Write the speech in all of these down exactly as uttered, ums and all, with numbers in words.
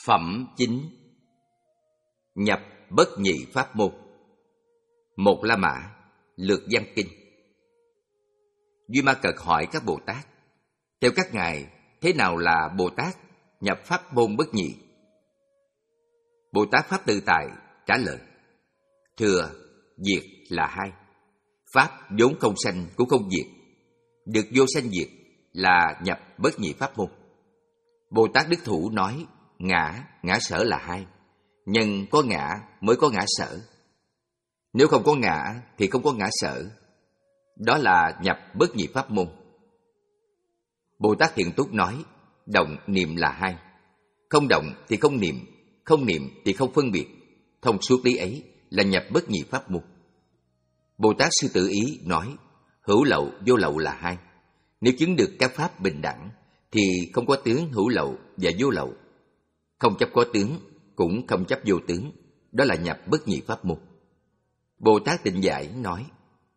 Phẩm chính. Nhập bất nhị pháp môn. Một La Mã, Lược Văn Kinh. Duy Ma Cật hỏi các Bồ Tát: theo các ngài, thế nào là Bồ Tát nhập pháp môn bất nhị? Bồ Tát Pháp Tự Tại trả lời: thưa, diệt là hai. Pháp vốn không sanh cũng không diệt, được vô sanh diệt là nhập bất nhị pháp môn. Bồ Tát Đức Thủ nói: ngã, ngã sở là hai. Nhân có ngã mới có ngã sở. Nếu không có ngã thì không có ngã sở. Đó là nhập bất nhị pháp môn. Bồ Tát Hiện Túc nói: động niệm là hai. Không động thì không niệm, không niệm thì không phân biệt. Thông suốt lý ấy là nhập bất nhị pháp môn. Bồ Tát Sư Tử Ý nói: hữu lậu vô lậu là hai. Nếu chứng được các pháp bình đẳng thì không có tướng hữu lậu và vô lậu. Không chấp có tướng cũng không chấp vô tướng. Đó là nhập bất nhị pháp môn. Bồ Tát Tịnh Giải nói: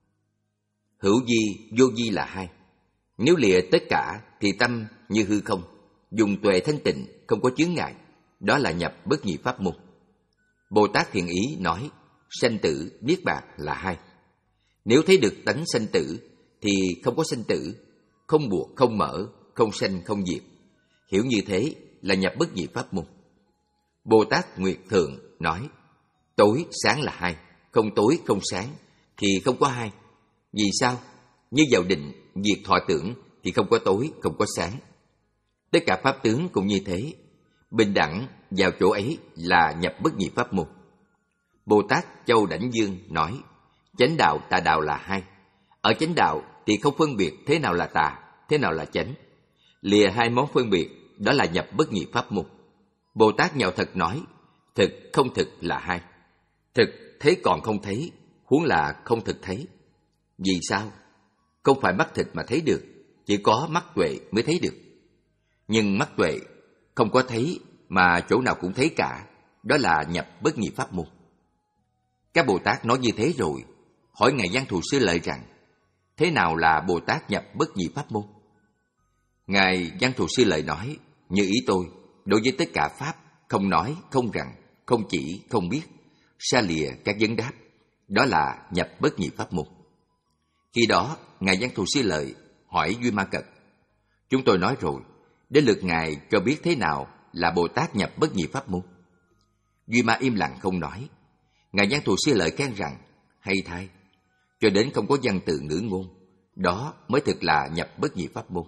hữu vi vô vi là hai. Nếu lìa tất cả thì tâm như hư không, dùng tuệ thanh tịnh, không có chướng ngại. Đó là nhập bất nhị pháp môn. Bồ Tát Thiện Ý nói: sanh tử niết bàn là hai. Nếu thấy được tánh sanh tử thì không có sanh tử, không buộc không mở, không sanh không diệt. Hiểu như thế là nhập bất nhị pháp môn. Bồ Tát Nguyệt Thượng nói: tối sáng là hai. Không tối không sáng thì không có hai. Vì sao? Như vào định diệt thọ tưởng thì không có tối không có sáng. Tất cả pháp tướng cũng như thế. Bình đẳng vào chỗ ấy là nhập bất nhị pháp môn. Bồ Tát Châu Đảnh Dương nói: chánh đạo tà đạo là hai. Ở chánh đạo thì không phân biệt thế nào là tà, thế nào là chánh. Lìa hai món phân biệt, đó là nhập bất nhị pháp môn. Bồ Tát Nhạo Thật nói: thực không thực là hai. Thực thấy còn không thấy, huống là không thực thấy. Vì sao? Không phải mắt thịt mà thấy được, chỉ có mắt tuệ mới thấy được. Nhưng mắt tuệ không có thấy mà chỗ nào cũng thấy cả, đó là nhập bất nhị pháp môn. Các Bồ Tát nói như thế rồi, hỏi Ngài Văn Thù Sư Lợi rằng: thế nào là Bồ Tát nhập bất nhị pháp môn? Ngài Văn Thù Sư Lợi nói: như ý tôi, đối với tất cả pháp, không nói, không rằng, không chỉ, không biết, xa lìa các vấn đáp, đó là nhập bất nhị pháp môn. Khi đó, Ngài Văn Thù Sư Lợi hỏi Duy Ma Cật: chúng tôi nói rồi, đến lượt Ngài cho biết thế nào là Bồ Tát nhập bất nhị pháp môn. Duy Ma im lặng không nói. Ngài Văn Thù Sư Lợi khen rằng: hay thay, cho đến không có văn từ ngữ ngôn, đó mới thực là nhập bất nhị pháp môn.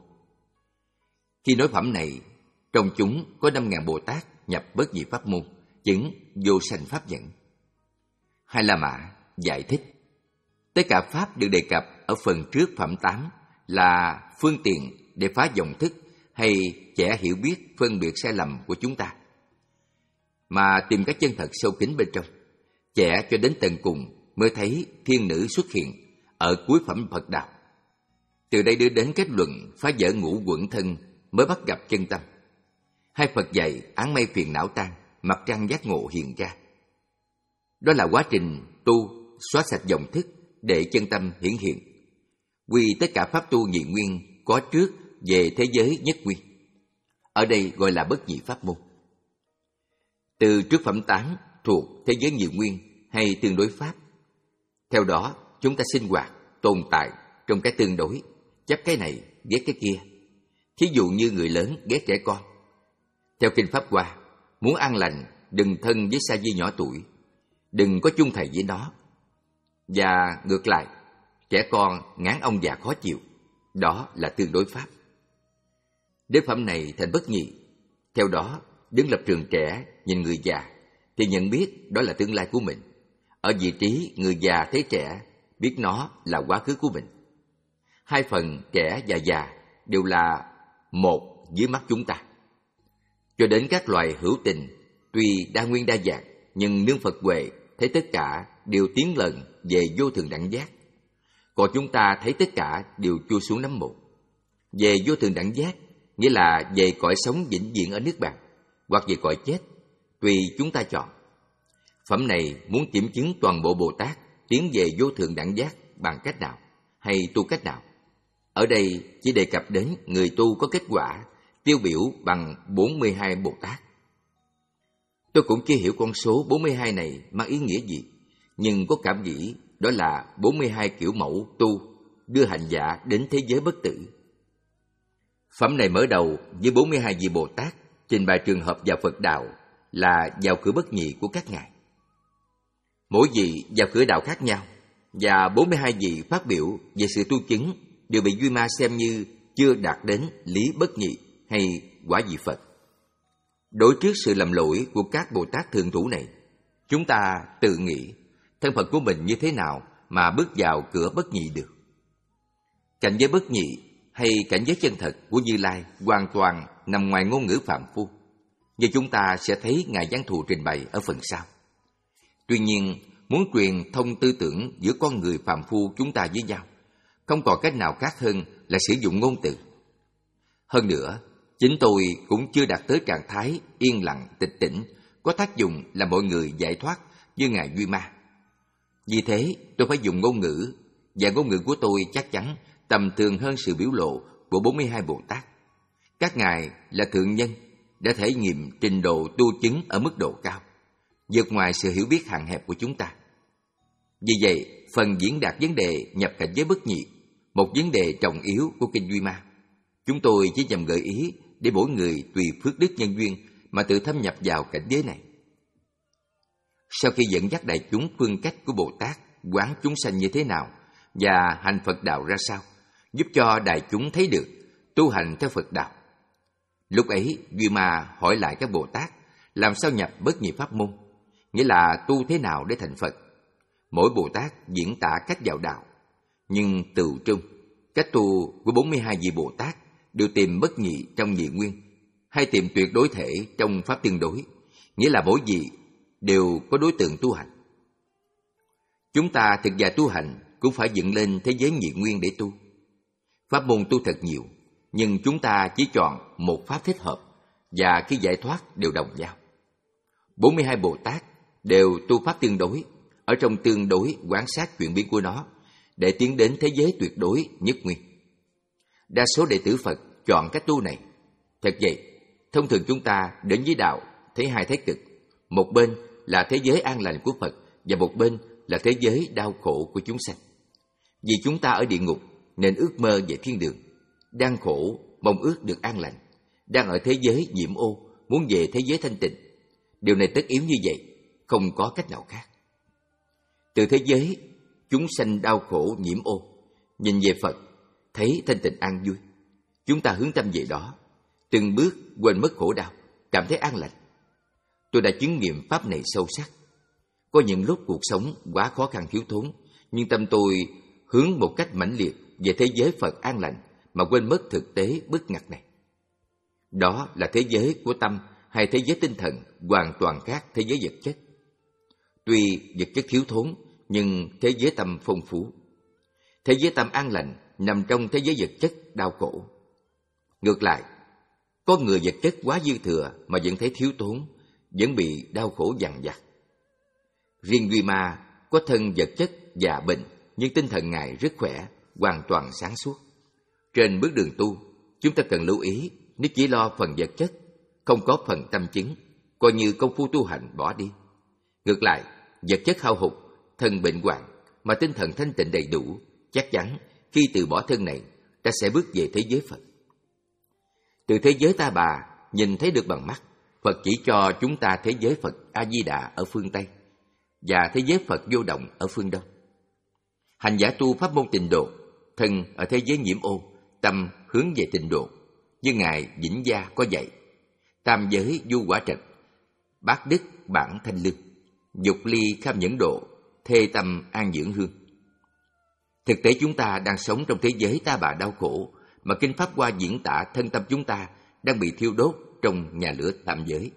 Khi nói phẩm này, trong chúng có năm ngàn Bồ Tát nhập bất nhị pháp môn, chứng vô sanh pháp dẫn. Hai La Mã giải thích: tất cả pháp được đề cập ở phần trước phẩm tám là phương tiện để phá vọng thức hay trẻ hiểu biết phân biệt sai lầm của chúng ta, mà tìm cái chân thật sâu kín bên trong. Trẻ cho đến tận cùng mới thấy thiên nữ xuất hiện ở cuối phẩm Phật Đạo. Từ đây đưa đến kết luận phá vỡ ngũ quẩn thân mới bắt gặp chân tâm. Hai Phật dạy áng mây phiền não tan, mặt trăng giác ngộ hiện ra. Đó là quá trình tu xóa sạch vọng thức để chân tâm hiển hiện. Quy tất cả pháp tu nhị nguyên có trước về thế giới nhất nguyên. Ở đây gọi là bất nhị pháp môn. Từ trước phẩm tám thuộc thế giới nhị nguyên hay tương đối pháp. Theo đó, chúng ta sinh hoạt, tồn tại trong cái tương đối, chấp cái này, ghét cái kia. Thí dụ như người lớn ghét trẻ con. Theo Kinh Pháp Hoa, muốn an lành, đừng thân với sa di nhỏ tuổi, đừng có chung thầy với nó. Và ngược lại, trẻ con ngán ông già khó chịu, đó là tương đối pháp. Đến phẩm này thành bất nhị. Theo đó, đứng lập trường trẻ, nhìn người già, thì nhận biết đó là tương lai của mình. Ở vị trí người già thấy trẻ, biết nó là quá khứ của mình. Hai phần trẻ và già đều là một dưới mắt chúng ta. Cho đến các loài hữu tình, tuy đa nguyên đa dạng, nhưng nương Phật huệ thấy tất cả đều tiến lần về vô thường đẳng giác. Còn chúng ta thấy tất cả đều chui xuống nắm một. Về vô thường đẳng giác nghĩa là về cõi sống vĩnh viễn ở nước bàn, hoặc về cõi chết, tùy chúng ta chọn. Phẩm này muốn kiểm chứng toàn bộ Bồ Tát tiến về vô thường đẳng giác bằng cách nào, hay tu cách nào. Ở đây chỉ đề cập đến người tu có kết quả tiêu biểu bằng bốn mươi hai Bồ Tát. Tôi cũng chưa hiểu con số bốn mươi hai này mang ý nghĩa gì, nhưng có cảm nghĩ đó là bốn mươi hai kiểu mẫu tu đưa hành giả đến thế giới bất tử. Phẩm này mở đầu với bốn mươi hai vị Bồ Tát trình bày trường hợp vào Phật đạo là vào cửa bất nhị của các ngài. Mỗi vị vào cửa đạo khác nhau, và bốn mươi hai vị phát biểu về sự tu chứng đều bị Duy Ma xem như chưa đạt đến lý bất nhị hay quả vị Phật. Đối trước sự lầm lỗi của các Bồ Tát thượng thủ này, chúng ta tự nghĩ thân phận của mình như thế nào mà bước vào cửa bất nhị được. Cảnh giới bất nhị hay cảnh giới chân thật của Như Lai hoàn toàn nằm ngoài ngôn ngữ phàm phu, như chúng ta sẽ thấy Ngài Giảng Thù trình bày ở phần sau. Tuy nhiên, muốn truyền thông tư tưởng giữa con người phàm phu chúng ta với nhau, không còn cách nào khác hơn là sử dụng ngôn từ. Hơn nữa, chính tôi cũng chưa đạt tới trạng thái yên lặng, tịch tỉnh, có tác dụng là mọi người giải thoát như Ngài Duy Ma. Vì thế, tôi phải dùng ngôn ngữ, và ngôn ngữ của tôi chắc chắn tầm thường hơn sự biểu lộ của bốn mươi hai Bồ Tát. Các ngài là thượng nhân, đã thể nghiệm trình độ tu chứng ở mức độ cao, vượt ngoài sự hiểu biết hạn hẹp của chúng ta. Vì vậy, phần diễn đạt vấn đề nhập cảnh giới bất nhị, một vấn đề trọng yếu của Kinh Duy Ma, chúng tôi chỉ nhằm gợi ý để mỗi người tùy phước đức nhân duyên mà tự thâm nhập vào cảnh giới này. Sau khi dẫn dắt đại chúng phương cách của Bồ Tát quán chúng sanh như thế nào và hành Phật đạo ra sao, giúp cho đại chúng thấy được tu hành theo Phật đạo. Lúc ấy, Duy Ma hỏi lại các Bồ Tát làm sao nhập bất nhị pháp môn, nghĩa là tu thế nào để thành Phật. Mỗi Bồ Tát diễn tả cách vào đạo, nhưng từ trung, cách tu của bốn mươi hai vị Bồ Tát đều tìm bất nhị trong nhị nguyên, hay tìm tuyệt đối thể trong pháp tương đối, nghĩa là mỗi vị đều có đối tượng tu hành. Chúng ta thực ra tu hành cũng phải dựng lên thế giới nhị nguyên để tu. Pháp môn tu thật nhiều, nhưng chúng ta chỉ chọn một pháp thích hợp, và khi giải thoát đều đồng nhau. bốn mươi hai Bồ Tát đều tu pháp tương đối, ở trong tương đối quan sát chuyển biến của nó, để tiến đến thế giới tuyệt đối nhất nguyên. Đa số đệ tử Phật chọn cách tu này. Thật vậy, thông thường chúng ta đến với đạo thấy hai thái cực, một bên là thế giới an lành của Phật, và một bên là thế giới đau khổ của chúng sanh. Vì chúng ta ở địa ngục nên ước mơ về thiên đường, đang khổ mong ước được an lành, đang ở thế giới nhiễm ô muốn về thế giới thanh tịnh. Điều này tất yếu như vậy, không có cách nào khác. Từ thế giới chúng sanh đau khổ nhiễm ô, nhìn về Phật thấy thanh tịnh an vui, chúng ta hướng tâm về đó, từng bước quên mất khổ đau, cảm thấy an lành. Tôi đã chứng nghiệm pháp này sâu sắc. Có những lúc cuộc sống quá khó khăn thiếu thốn, nhưng tâm tôi hướng một cách mãnh liệt về thế giới Phật an lành mà quên mất thực tế bức ngặt này. Đó là thế giới của tâm hay thế giới tinh thần hoàn toàn khác thế giới vật chất. Tuy vật chất thiếu thốn, nhưng thế giới tâm phong phú. Thế giới tâm an lành nằm trong thế giới vật chất đau khổ. Ngược lại, có người vật chất quá dư thừa mà vẫn thấy thiếu thốn, vẫn bị đau khổ dằn vặt. Riêng Duy Ma có thân vật chất già bệnh, nhưng tinh thần Ngài rất khỏe, hoàn toàn sáng suốt. Trên bước đường tu, chúng ta cần lưu ý, nếu chỉ lo phần vật chất, không có phần tâm chứng, coi như công phu tu hành bỏ đi. Ngược lại, vật chất hao hụt, thân bệnh hoạn, mà tinh thần thanh tịnh đầy đủ, chắc chắn khi từ bỏ thân này, ta sẽ bước về thế giới Phật. Từ thế giới Ta Bà nhìn thấy được bằng mắt, Phật chỉ cho chúng ta thế giới Phật A-di-đà ở phương Tây và thế giới Phật Vô Động ở phương Đông. Hành giả tu pháp môn tịnh độ, thân ở thế giới nhiễm ô, tâm hướng về tịnh độ, như Ngài Vĩnh Gia có dạy: tam giới du quả trật, bát đức bản thanh lương, dục ly kham nhẫn độ, thê tâm an dưỡng hương. Thực tế chúng ta đang sống trong thế giới Ta Bà đau khổ, mà Kinh Pháp Hoa diễn tả thân tâm chúng ta đang bị thiêu đốt trong nhà lửa tam giới.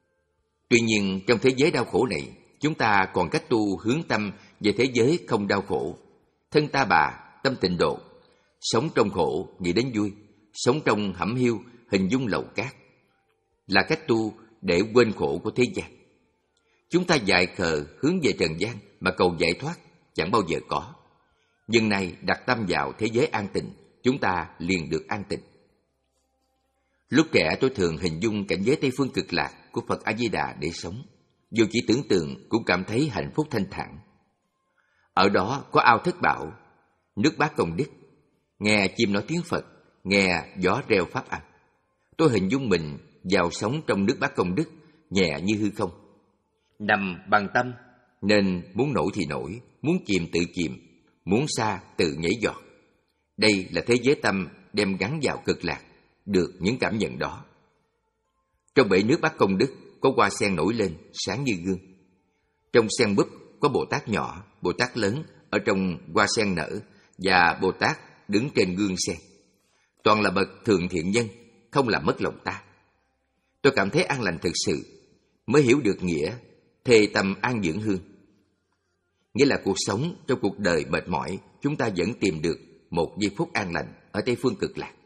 Tuy nhiên, trong thế giới đau khổ này, chúng ta còn cách tu hướng tâm về thế giới không đau khổ. Thân Ta Bà, tâm tịnh độ, sống trong khổ nghĩ đến vui, sống trong hẩm hiu hình dung lầu cát, là cách tu để quên khổ của thế gian. Chúng ta dại khờ hướng về trần gian mà cầu giải thoát chẳng bao giờ có. Nhưng nay đặt tâm vào thế giới an tịnh, chúng ta liền được an tịnh. Lúc trẻ tôi thường hình dung cảnh giới Tây Phương Cực Lạc của Phật A Di Đà để sống, dù chỉ tưởng tượng cũng cảm thấy hạnh phúc thanh thản. Ở đó có ao Thất Bảo, nước Bát Công Đức, nghe chim nói tiếng Phật, nghe gió reo pháp âm. Tôi hình dung mình vào sống trong nước Bát Công Đức, nhẹ như hư không. Nằm bằng tâm nên muốn nổi thì nổi, muốn chìm tự chìm, muốn xa tự nhảy giọt. Đây là thế giới tâm đem gắn vào cực lạc, được những cảm nhận đó. Trong bể nước Bát Công Đức có hoa sen nổi lên sáng như gương. Trong sen búp có Bồ Tát nhỏ, Bồ Tát lớn ở trong hoa sen nở và Bồ Tát đứng trên gương sen. Toàn là bậc thượng thiện nhân, không làm mất lòng ta. Tôi cảm thấy an lành thực sự, mới hiểu được nghĩa thề tâm an dưỡng hương. Nghĩa là cuộc sống trong cuộc đời mệt mỏi, chúng ta vẫn tìm được một giây phút an lành ở Tây phương cực lạc.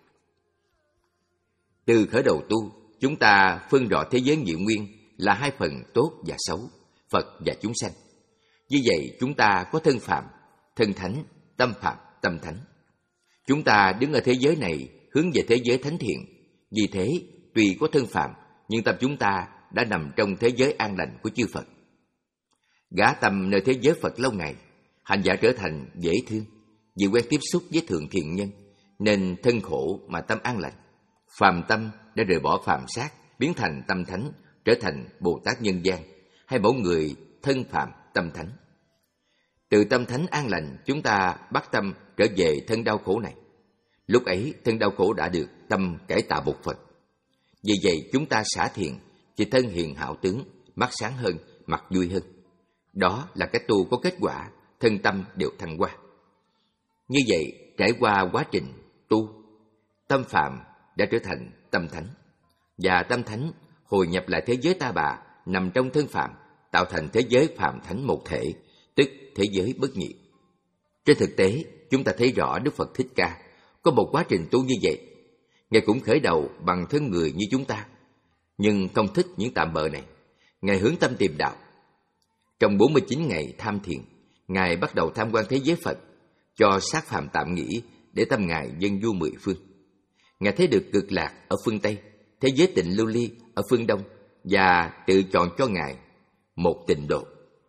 Từ khởi đầu tu, chúng ta phân rõ thế giới nhị nguyên là hai phần tốt và xấu, Phật và chúng sanh. Như vậy chúng ta có thân phạm, thân thánh, tâm phạm, tâm thánh. Chúng ta đứng ở thế giới này hướng về thế giới thánh thiện. Vì thế, tuy có thân phạm, nhưng tâm chúng ta đã nằm trong thế giới an lành của chư Phật. Gã tâm nơi thế giới Phật lâu ngày, hành giả trở thành dễ thương, vì quen tiếp xúc với thượng thiện nhân, nên thân khổ mà tâm an lành. Phàm tâm đã rời bỏ phàm sát, biến thành tâm thánh, trở thành Bồ Tát nhân gian, hay mẫu người thân phàm tâm thánh. Từ tâm thánh an lành, chúng ta bắt tâm trở về thân đau khổ này. Lúc ấy, thân đau khổ đã được tâm cải tạo một phần. Vì vậy, chúng ta xả thiện, thì thân hiền hảo tướng, mắt sáng hơn, mặt vui hơn. Đó là cái tu có kết quả, thân tâm đều thăng hoa. Như vậy, trải qua quá trình tu, tâm phạm đã trở thành tâm thánh. Và tâm thánh hồi nhập lại thế giới ta bà, nằm trong thân phạm, tạo thành thế giới phạm thánh một thể, tức thế giới bất nhị. Trên thực tế, chúng ta thấy rõ Đức Phật Thích Ca có một quá trình tu như vậy. Ngài cũng khởi đầu bằng thân người như chúng ta, nhưng không thích những tạm bợ này. Ngài hướng tâm tìm đạo. Trong bốn mươi chín ngày tham thiền, Ngài bắt đầu tham quan thế giới Phật, cho sát phàm tạm nghỉ để tâm Ngài dân du mười phương. Ngài thấy được cực lạc ở phương Tây, thế giới tịnh lưu ly ở phương Đông, và tự chọn cho Ngài một tịnh độ.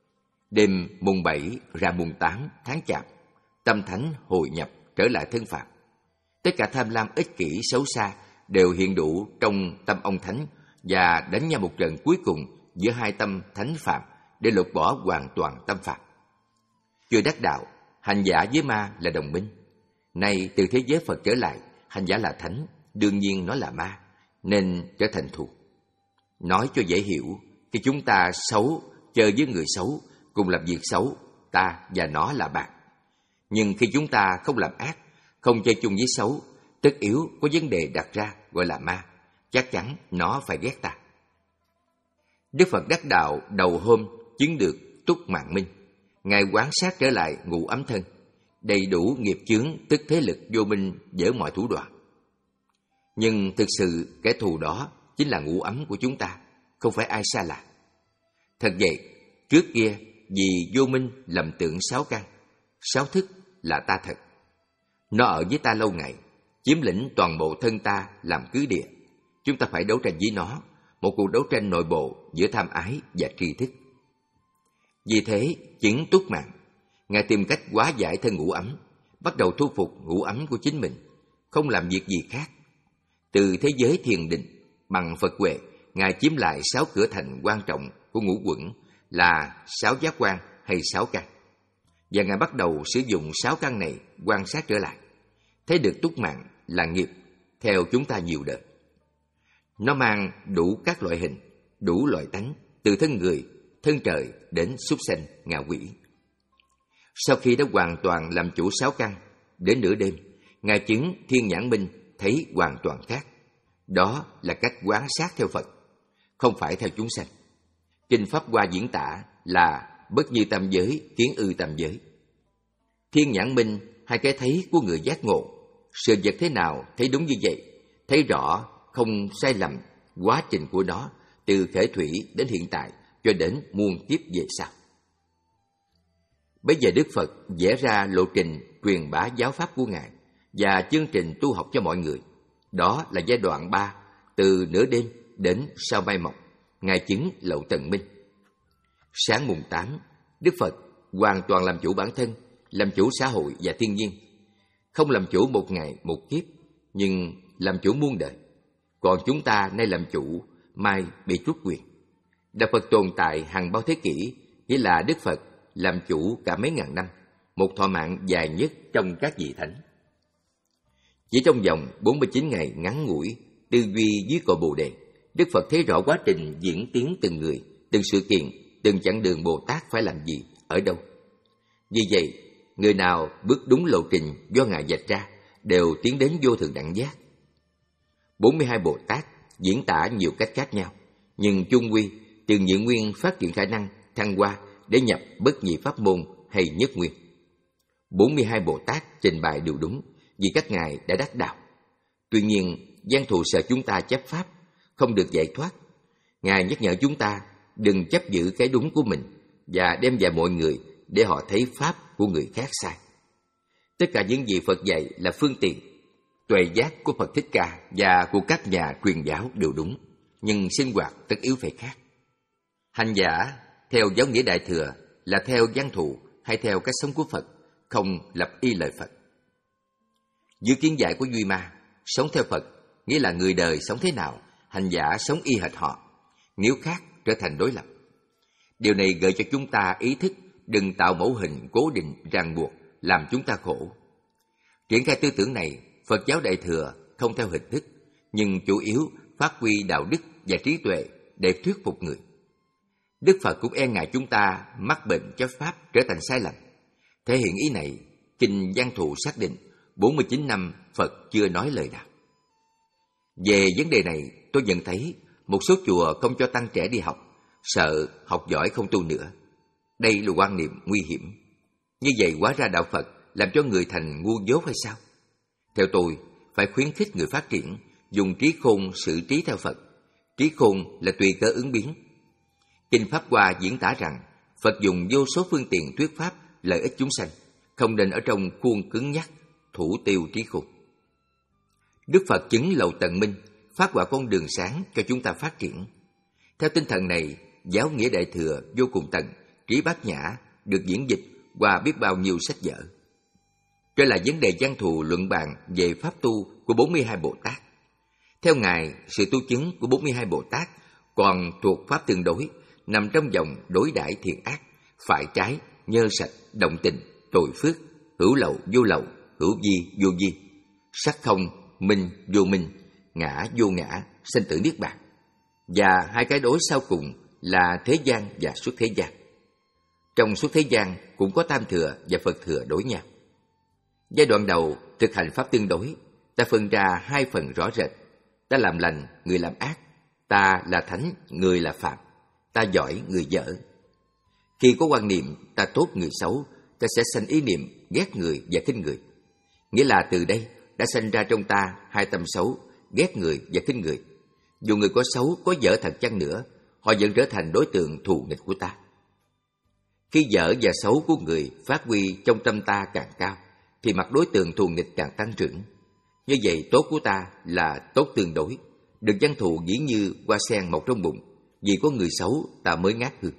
Đêm mùng bảy ra mùng tám tháng Chạp, tâm thánh hồi nhập trở lại thân phạm. Tất cả tham lam ích kỷ xấu xa đều hiện đủ trong tâm ông thánh, và đánh nhau một trận cuối cùng giữa hai tâm thánh phạm để lột bỏ hoàn toàn tâm phạm. Chưa đắc đạo, hành giả với ma là đồng minh. Nay từ thế giới Phật trở lại, hành giả là thánh, đương nhiên nó là ma, nên trở thành thù. Nói cho dễ hiểu, khi chúng ta xấu, chơi với người xấu, cùng làm việc xấu, ta và nó là bạn. Nhưng khi chúng ta không làm ác, không chơi chung với xấu, tất yếu có vấn đề đặt ra gọi là ma, chắc chắn nó phải ghét ta. Đức Phật đắc đạo đầu hôm chứng được túc mạng minh. Ngài quán sát trở lại ngũ ấm thân, đầy đủ nghiệp chướng, tức thế lực vô minh dở mọi thủ đoạn. Nhưng thực sự kẻ thù đó chính là ngũ ấm của chúng ta, không phải ai xa lạ. Thật vậy, trước kia vì vô minh lầm tưởng sáu căn, sáu thức là ta thật. Nó ở với ta lâu ngày, chiếm lĩnh toàn bộ thân ta làm cứ địa. Chúng ta phải đấu tranh với nó, một cuộc đấu tranh nội bộ giữa tham ái và tri thức. Vì thế, chứng túc mạng, Ngài tìm cách hóa giải thân ngũ ấm, bắt đầu thu phục ngũ ấm của chính mình, không làm việc gì khác. Từ thế giới thiền định, bằng Phật huệ, Ngài chiếm lại sáu cửa thành quan trọng của ngũ quẩn là sáu giác quan hay sáu căn. Và Ngài bắt đầu sử dụng sáu căn này quan sát trở lại, thấy được túc mạng là nghiệp theo chúng ta nhiều đời. Nó mang đủ các loại hình, đủ loại tánh, từ thân người, thân trời đến súc sanh, ngạ quỷ. Sau khi đã hoàn toàn làm chủ sáu căn, đến nửa đêm, Ngài chứng thiên nhãn minh thấy hoàn toàn khác. Đó là cách quán sát theo Phật, không phải theo chúng sanh. Kinh Pháp Hoa diễn tả là bất như tam giới, kiến ư tam giới. Thiên nhãn minh, hai cái thấy của người giác ngộ, sự vật thế nào thấy đúng như vậy, thấy rõ không sai lầm quá trình của nó từ khởi thủy đến hiện tại cho đến muôn kiếp về sau. Bây giờ Đức Phật vẽ ra lộ trình truyền bá giáo pháp của Ngài và chương trình tu học cho mọi người. Đó là giai đoạn ba, từ nửa đêm đến sau mai mọc, Ngài chứng Lậu Tần Minh. Sáng mùng tám, Đức Phật hoàn toàn làm chủ bản thân, làm chủ xã hội và thiên nhiên. Không làm chủ một ngày, một kiếp, nhưng làm chủ muôn đời. Còn chúng ta nay làm chủ, mai bị truất quyền. Đạo Phật tồn tại hàng bao thế kỷ, nghĩa là Đức Phật làm chủ cả mấy ngàn năm, một thọ mạng dài nhất trong các vị thánh. Chỉ trong vòng bốn mươi chín ngày ngắn ngủi, tư duy dưới cội Bồ Đề, Đức Phật thấy rõ quá trình diễn tiến từng người, từng sự kiện, từng chặng đường Bồ Tát phải làm gì, ở đâu. Vì vậy, người nào bước đúng lộ trình do Ngài vạch ra đều tiến đến vô thượng đẳng giác. bốn mươi hai Bồ Tát diễn tả nhiều cách khác nhau, nhưng chung quy từ nhị nguyên phát triển khả năng thăng hoa để nhập bất nhị pháp môn hay nhất nguyên. bốn mươi hai Bồ Tát trình bày đều đúng vì các ngài đã đắc đạo. Tuy nhiên, gian thù sợ chúng ta chấp pháp, không được giải thoát. Ngài nhắc nhở chúng ta đừng chấp giữ cái đúng của mình và đem vào mọi người để họ thấy pháp của người khác sai. Tất cả những gì Phật dạy là phương tiện. Tuệ giác của Phật Thích Ca và của các nhà truyền giáo đều đúng, nhưng sinh hoạt tất yếu phải khác. Hành giả theo giáo nghĩa Đại Thừa là theo văn thù hay theo cách sống của Phật, không lập y lời Phật. Dưới kiến giải của Duy Ma, sống theo Phật nghĩa là người đời sống thế nào, hành giả sống y hệt họ, nếu khác trở thành đối lập. Điều này gợi cho chúng ta ý thức đừng tạo mẫu hình cố định ràng buộc làm chúng ta khổ. Triển khai tư tưởng này, Phật giáo Đại Thừa không theo hình thức, nhưng chủ yếu phát huy đạo đức và trí tuệ để thuyết phục người. Đức Phật cũng e ngại chúng ta mắc bệnh chấp pháp trở thành sai lầm. Thể hiện ý này, Kinh Văn Thù xác định bốn mươi chín năm Phật chưa nói lời nào. Về vấn đề này, tôi nhận thấy một số chùa không cho tăng trẻ đi học, sợ học giỏi không tu nữa. Đây là quan niệm nguy hiểm. Như vậy hóa ra đạo Phật làm cho người thành ngu dốt hay sao? Theo tôi, phải khuyến khích người phát triển, dùng trí khôn xử trí theo Phật. Trí khôn là tùy cơ ứng biến. Kinh Pháp Hoa diễn tả rằng Phật dùng vô số phương tiện thuyết pháp lợi ích chúng sanh, không nên ở trong khuôn cứng nhắc, thủ tiêu trí khôn. Đức Phật chứng Lậu Tần Minh, phát họa con đường sáng cho chúng ta phát triển. Theo tinh thần này, giáo nghĩa Đại Thừa vô cùng tận, trí bát nhã được diễn dịch qua biết bao nhiêu sách vở. Trở lại vấn đề văn thù luận bàn về pháp tu của bốn mươi hai Bồ Tát. Theo Ngài, sự tu chứng của bốn mươi hai Bồ Tát còn thuộc pháp tương đối, nằm trong vòng đối đãi thiện ác, phải trái, nhơ sạch, động tình, tội phước, hữu lậu, vô lậu, hữu vi, vô vi, sắc không, minh, vô minh, ngã, vô ngã, sanh tử niết bàn. Và hai cái đối sau cùng là thế gian và xuất thế gian. Trong xuất thế gian cũng có tam thừa và Phật thừa đối nhau. Giai đoạn đầu thực hành pháp tương đối, ta phân ra hai phần rõ rệt. Ta làm lành, người làm ác. Ta là thánh, người là phạm. Ta giỏi, người dở. Khi có quan niệm ta tốt, người xấu, ta sẽ sanh ý niệm ghét người và khinh người. Nghĩa là từ đây đã sanh ra trong ta hai tâm xấu, ghét người và khinh người. Dù người có xấu, có dở thật chăng nữa, họ vẫn trở thành đối tượng thù nghịch của ta. Khi dở và xấu của người phát huy trong tâm ta càng cao, thì mặt đối tượng thù nghịch càng tăng trưởng. Như vậy tốt của ta là tốt tương đối, được văn thù dĩ như hoa sen mọc trong bụng, vì có người xấu ta mới ngát hương.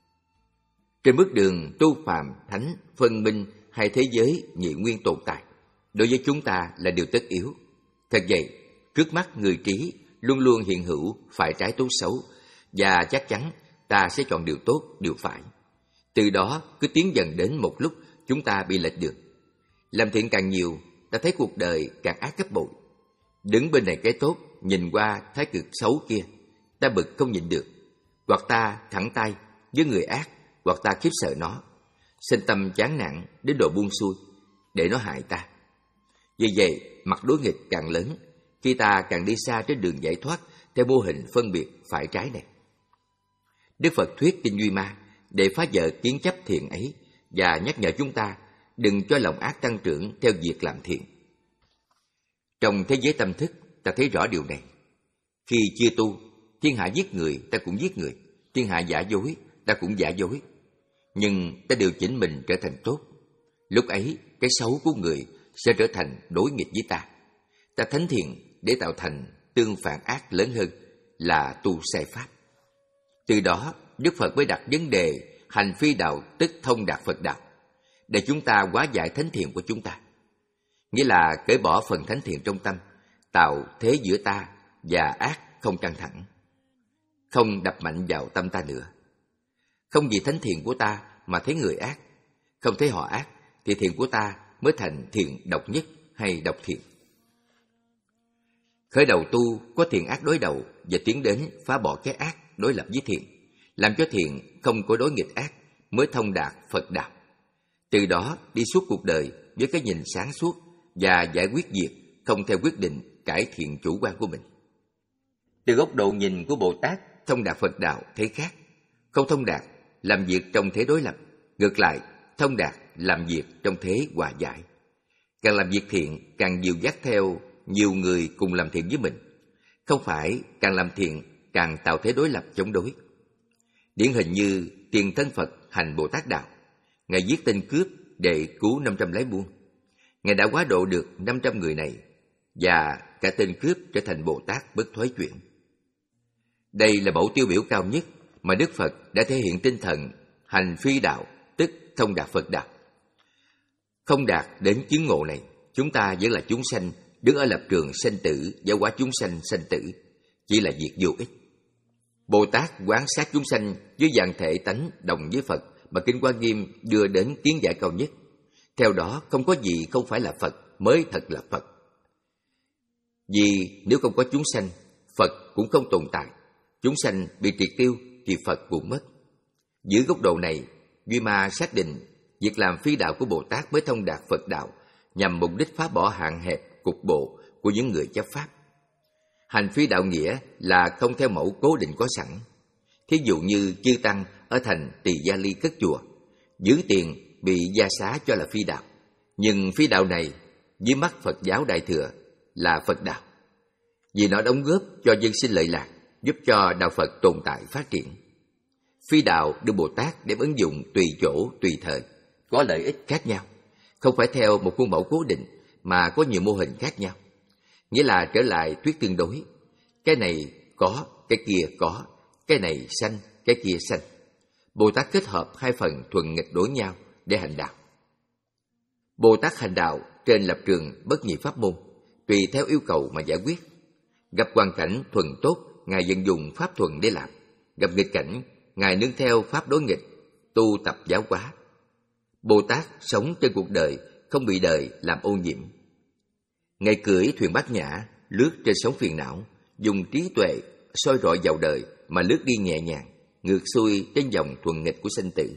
Trên bước đường tu phàm, thánh, phân minh hay thế giới nhị nguyên tồn tại, đối với chúng ta là điều tất yếu. Thật vậy, trước mắt người trí luôn luôn hiện hữu phải trái tốt xấu, và chắc chắn ta sẽ chọn điều tốt, điều phải. Từ đó cứ tiến dần đến một lúc chúng ta bị lệch đường. Làm thiện càng nhiều, ta thấy cuộc đời càng ác gấp bội. Đứng bên này cái tốt, nhìn qua thái cực xấu kia, ta bực không nhịn được. Hoặc ta thẳng tay với người ác, hoặc ta khiếp sợ nó, sinh tâm chán nản đến độ buông xuôi, để nó hại ta. Vì vậy, mặt đối nghịch càng lớn, khi ta càng đi xa trên đường giải thoát theo mô hình phân biệt phải trái này. Đức Phật thuyết Kinh Duy Ma để phá vỡ kiến chấp thiện ấy và nhắc nhở chúng ta đừng cho lòng ác tăng trưởng theo việc làm thiện. Trong thế giới tâm thức, ta thấy rõ điều này. Khi chưa tu, thiên hạ giết người, ta cũng giết người. Thiên hạ giả dối, ta cũng giả dối. Nhưng ta điều chỉnh mình trở thành tốt. Lúc ấy, cái xấu của người sẽ trở thành đối nghịch với ta. Ta thánh thiện để tạo thành tương phản ác lớn hơn là tu sai pháp. Từ đó, Đức Phật mới đặt vấn đề hành phi đạo tức thông đạt Phật đạo, để chúng ta hóa giải thánh thiện của chúng ta. Nghĩa là cởi bỏ phần thánh thiện trong tâm, tạo thế giữa ta và ác không căng thẳng, không đập mạnh vào tâm ta nữa. Không vì thánh thiện của ta mà thấy người ác, không thấy họ ác, thì thiện của ta mới thành thiện độc nhất hay độc thiện. Khởi đầu tu có thiện ác đối đầu và tiến đến phá bỏ cái ác đối lập với thiện, làm cho thiện không có đối nghịch ác, mới thông đạt Phật đạo. Từ đó đi suốt cuộc đời với cái nhìn sáng suốt và giải quyết việc không theo quyết định cải thiện chủ quan của mình. Từ góc độ nhìn của Bồ Tát thông đạt Phật đạo thấy khác. Không thông đạt làm việc trong thế đối lập, ngược lại thông đạt làm việc trong thế hòa giải. Càng làm việc thiện càng dìu dắt theo nhiều người cùng làm thiện với mình, không phải càng làm thiện càng tạo thế đối lập chống đối. Điển hình như tiền thân Phật hành Bồ Tát đạo, Ngài giết tên cướp để cứu năm trăm lái buôn. Ngài đã hóa độ được năm trăm người này, và cả tên cướp trở thành Bồ Tát bất thoái chuyển. Đây là mẫu tiêu biểu cao nhất mà Đức Phật đã thể hiện tinh thần hành phi đạo tức thông đạt Phật đạo. Không đạt đến chứng ngộ này, chúng ta vẫn là chúng sanh đứng ở lập trường sanh tử giáo hóa chúng sanh sanh tử, chỉ là việc vô ích. Bồ Tát quán sát chúng sanh với dạng thể tánh đồng với Phật mà Kinh Hoa Nghiêm đưa đến kiến giải cao nhất. Theo đó, không có gì không phải là Phật mới thật là Phật. Vì nếu không có chúng sanh, Phật cũng không tồn tại. Chúng sanh bị triệt tiêu thì Phật cũng mất. Dưới góc độ này, Duy Ma xác định việc làm phi đạo của Bồ Tát mới thông đạt Phật đạo, nhằm mục đích phá bỏ hạn hẹp cục bộ của những người chấp pháp. Hành phi đạo nghĩa là không theo mẫu cố định có sẵn. Thí dụ như chư tăng ở thành Tỳ Gia Ly cất chùa, giữ tiền bị gia xá cho là phi đạo. Nhưng phi đạo này dưới mắt Phật giáo Đại Thừa là Phật đạo, vì nó đóng góp cho dân sinh lợi lạc, giúp cho đạo Phật tồn tại phát triển. Phi đạo được Bồ Tát đem ứng dụng tùy chỗ tùy thời, có lợi ích khác nhau, không phải theo một khuôn mẫu cố định mà có nhiều mô hình khác nhau. Nghĩa là trở lại thuyết tương đối, cái này có, cái kia có, cái này sanh, cái kia sanh. Bồ Tát kết hợp hai phần thuận nghịch đối nhau để hành đạo. Bồ Tát hành đạo trên lập trường bất nhị pháp môn, tùy theo yêu cầu mà giải quyết. Gặp hoàn cảnh thuần tốt, Ngài vận dụng pháp thuần để làm. Gặp nghịch cảnh, Ngài nương theo pháp đối nghịch, tu tập giáo hóa. Bồ Tát sống trên cuộc đời, không bị đời làm ô nhiễm. Ngài cưỡi thuyền bát nhã, lướt trên sóng phiền não, dùng trí tuệ soi rọi vào đời mà lướt đi nhẹ nhàng, ngược xuôi trên dòng thuần nghịch của sinh tử.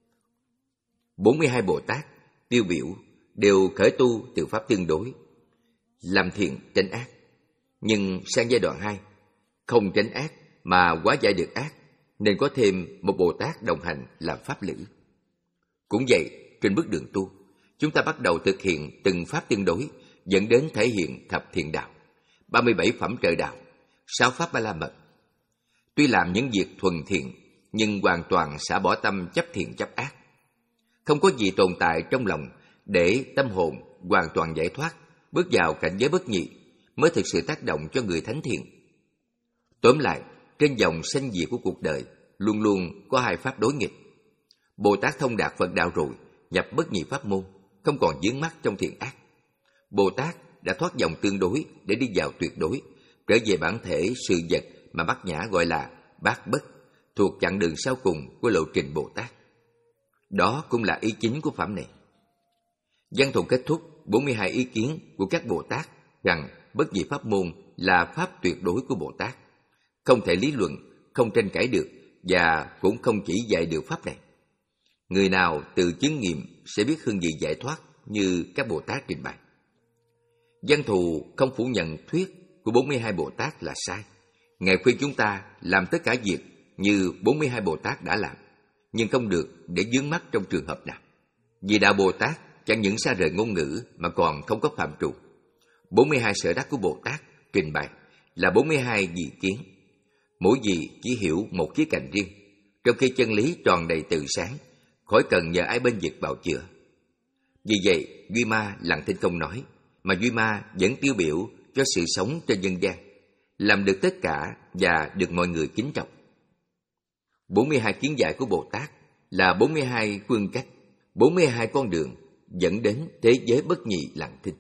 bốn mươi hai Bồ Tát tiêu biểu đều khởi tu từ pháp tương đối, làm thiện tránh ác. Nhưng sang giai đoạn hai, không tránh ác mà hóa giải được ác, nên có thêm một Bồ Tát đồng hành làm pháp lữ. Cũng vậy, trên bước đường tu, chúng ta bắt đầu thực hiện từng pháp tương đối, dẫn đến thể hiện thập thiện đạo, ba mươi bảy phẩm trời đạo, sáu pháp ba la mật. Tuy làm những việc thuần thiện, nhưng hoàn toàn xả bỏ tâm chấp thiện chấp ác. Không có gì tồn tại trong lòng để tâm hồn hoàn toàn giải thoát, bước vào cảnh giới bất nhị mới thực sự tác động cho người thánh thiện. Tóm lại, trên dòng sanh diệt của cuộc đời luôn luôn có hai pháp đối nghịch. Bồ Tát thông đạt Phật đạo rồi, nhập bất nhị pháp môn, không còn vướng mắc trong thiện ác. Bồ Tát đã thoát dòng tương đối để đi vào tuyệt đối, trở về bản thể sự vật mà Bát Nhã gọi là bát bất, thuộc chặng đường sau cùng của lộ trình Bồ Tát. Đó cũng là ý chính của phẩm này. Văn thù kết thúc bốn mươi hai ý kiến của các Bồ Tát rằng bất nhị pháp môn là pháp tuyệt đối của Bồ Tát, không thể lý luận, không tranh cãi được và cũng không chỉ dạy được pháp này. Người nào tự chứng nghiệm sẽ biết hương vị giải thoát như các Bồ Tát trình bày. Văn thù không phủ nhận thuyết của bốn mươi hai Bồ Tát là sai. Ngài khuyên chúng ta làm tất cả việc như bốn mươi hai Bồ Tát đã làm, nhưng không được để vướng mắc trong trường hợp nào. Vì đạo Bồ Tát chẳng những xa rời ngôn ngữ mà còn không có phạm trù. bốn mươi hai sở đắc của Bồ Tát trình bày là bốn mươi hai vị kiến. Mỗi vị chỉ hiểu một khía cạnh riêng, trong khi chân lý tròn đầy từ sáng, khỏi cần nhờ ai bên vực bào chữa. Vì vậy, Duy Ma lặng thinh không nói, mà Duy Ma vẫn tiêu biểu cho sự sống trên nhân gian, làm được tất cả và được mọi người kính trọng. bốn mươi hai kiến giải của Bồ Tát là bốn mươi hai phương cách, bốn mươi hai con đường dẫn đến thế giới bất nhị lặng thinh.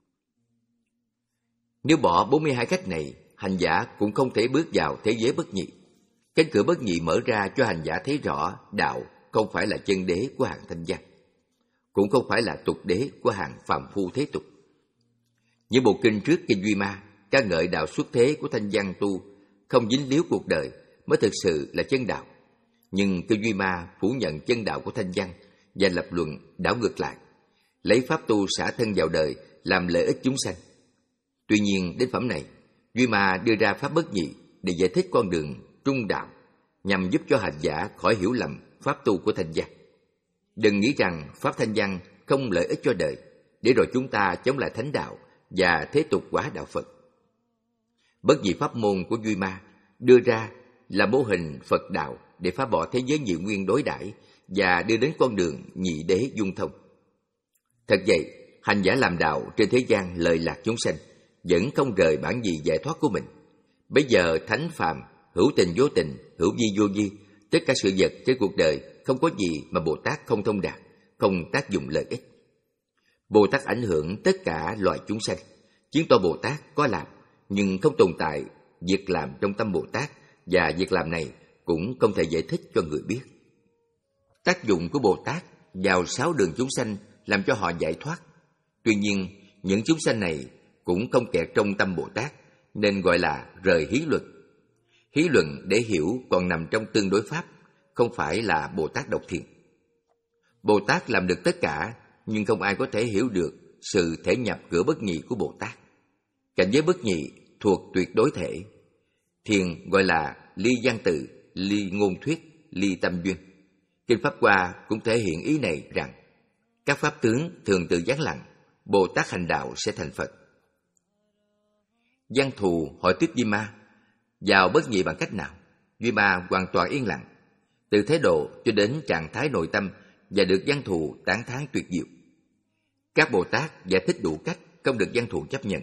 Nếu bỏ bốn mươi hai cách này, hành giả cũng không thể bước vào thế giới bất nhị. Cánh cửa bất nhị mở ra cho hành giả thấy rõ đạo không phải là chân đế của hạng thanh văn, cũng không phải là tục đế của hạng phàm phu thế tục. Những bộ kinh trước kinh Duy Ma ca ngợi đạo xuất thế của thanh văn tu không dính líu cuộc đời mới thực sự là chân đạo. Nhưng kinh Duy Ma phủ nhận chân đạo của thanh văn và lập luận đảo ngược lại, lấy pháp tu xả thân vào đời làm lợi ích chúng sanh. Tuy nhiên đến phẩm này, Duy Ma đưa ra pháp bất nhị để giải thích con đường trung đạo, nhằm giúp cho hành giả khỏi hiểu lầm pháp tu của thanh văn. Đừng nghĩ rằng pháp thanh văn không lợi ích cho đời, để rồi chúng ta chống lại thánh đạo và thế tục hóa đạo Phật. Bất nhị pháp môn của Duy Ma đưa ra là mô hình Phật đạo để phá bỏ thế giới nhị nguyên đối đãi và đưa đến con đường nhị đế dung thông. Thật vậy, hành giả làm đạo trên thế gian lợi lạc chúng sanh vẫn không rời bản gì giải thoát của mình. Bây giờ thánh phàm, hữu tình vô tình, hữu vi vô vi, tất cả sự vật trên cuộc đời không có gì mà Bồ Tát không thông đạt, không tác dụng lợi ích. Bồ Tát ảnh hưởng tất cả loài chúng sanh, chứng tỏ Bồ Tát có làm, nhưng không tồn tại việc làm trong tâm Bồ Tát, và việc làm này cũng không thể giải thích cho người biết. Tác dụng của Bồ Tát vào sáu đường chúng sanh làm cho họ giải thoát. Tuy nhiên, những chúng sanh này cũng không kẹt trong tâm Bồ Tát, nên gọi là rời hí luận. Hí luận để hiểu còn nằm trong tương đối pháp, không phải là Bồ Tát độc thiền. Bồ Tát làm được tất cả, nhưng không ai có thể hiểu được sự thể nhập cửa bất nhị của Bồ Tát. Cảnh giới bất nhị thuộc tuyệt đối thể. Thiền gọi là ly văn tự, ly ngôn thuyết, ly tâm duyên. Kinh Pháp Hoa cũng thể hiện ý này rằng các pháp tướng thường tự giáng lặng, Bồ Tát hành đạo sẽ thành Phật. Văn thù hỏi tiếp Duy Ma, vào bất nhị bằng cách nào? Duy Ma hoàn toàn yên lặng, từ thái độ cho đến trạng thái nội tâm, và được văn thù tán thán tuyệt diệu. Các Bồ Tát giải thích đủ cách, không được văn thù chấp nhận.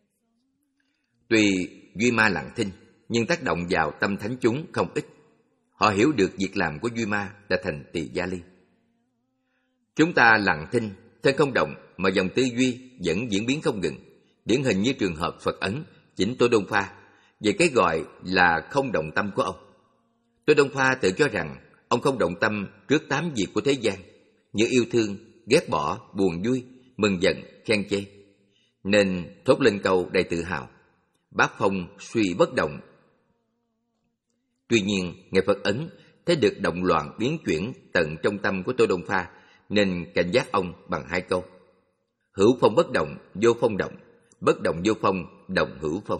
Tuy Duy Ma lặng thinh, nhưng tác động vào tâm thánh chúng không ít. Họ hiểu được việc làm của Duy Ma đã thành tỳ gia ly. Chúng ta lặng thinh, thân không động, mà dòng tư duy vẫn diễn biến không ngừng, điển hình như trường hợp Phật Ấn Chỉnh Tô Đông Pha về cái gọi là không động tâm của ông. Tô Đông Pha tự cho rằng ông không động tâm trước tám việc của thế gian, như yêu thương, ghét bỏ, buồn vui, mừng giận, khen chê, nên thốt lên câu đầy tự hào: bát phong suy bất động. Tuy nhiên, Ngài Phật Ấn thấy được động loạn biến chuyển tận trong tâm của Tô Đông Pha, nên cảnh giác ông bằng hai câu: hữu phong bất động, vô phong động; bất động vô phong, động hữu phong.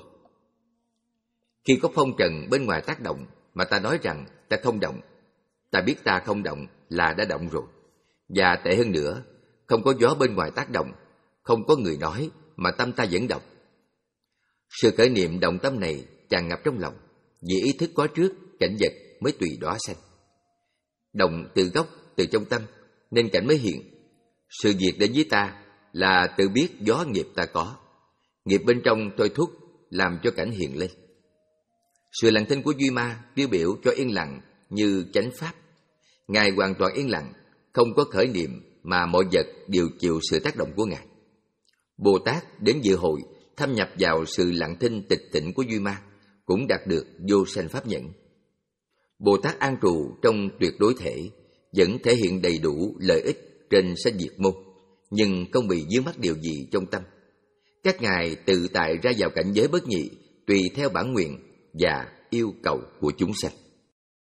Khi có phong trần bên ngoài tác động mà ta nói rằng ta không động, ta biết ta không động là đã động rồi. Và tệ hơn nữa, không có gió bên ngoài tác động, không có người nói mà tâm ta vẫn động. Sự khởi niệm động tâm này tràn ngập trong lòng, vì ý thức có trước, cảnh vật mới tùy đó sanh. Động từ gốc, từ trong tâm, nên cảnh mới hiện. Sự việc đến với ta là tự biết gió nghiệp ta có, nghiệp bên trong thôi thúc làm cho cảnh hiện lên. Sự lặng thinh của Duy Ma tiêu biểu cho yên lặng như chánh pháp. Ngài hoàn toàn yên lặng, không có khởi niệm, mà mọi vật đều chịu sự tác động của Ngài. Bồ Tát đến dự hội thâm nhập vào sự lặng thinh tịch tịnh của Duy Ma, cũng đạt được vô sanh pháp nhẫn. Bồ Tát an trụ trong tuyệt đối thể vẫn thể hiện đầy đủ lợi ích trên sanh diệt môn, nhưng không bị vướng mắc điều gì trong tâm. Các ngài tự tại ra vào cảnh giới bất nhị tùy theo bản nguyện và yêu cầu của chúng sanh.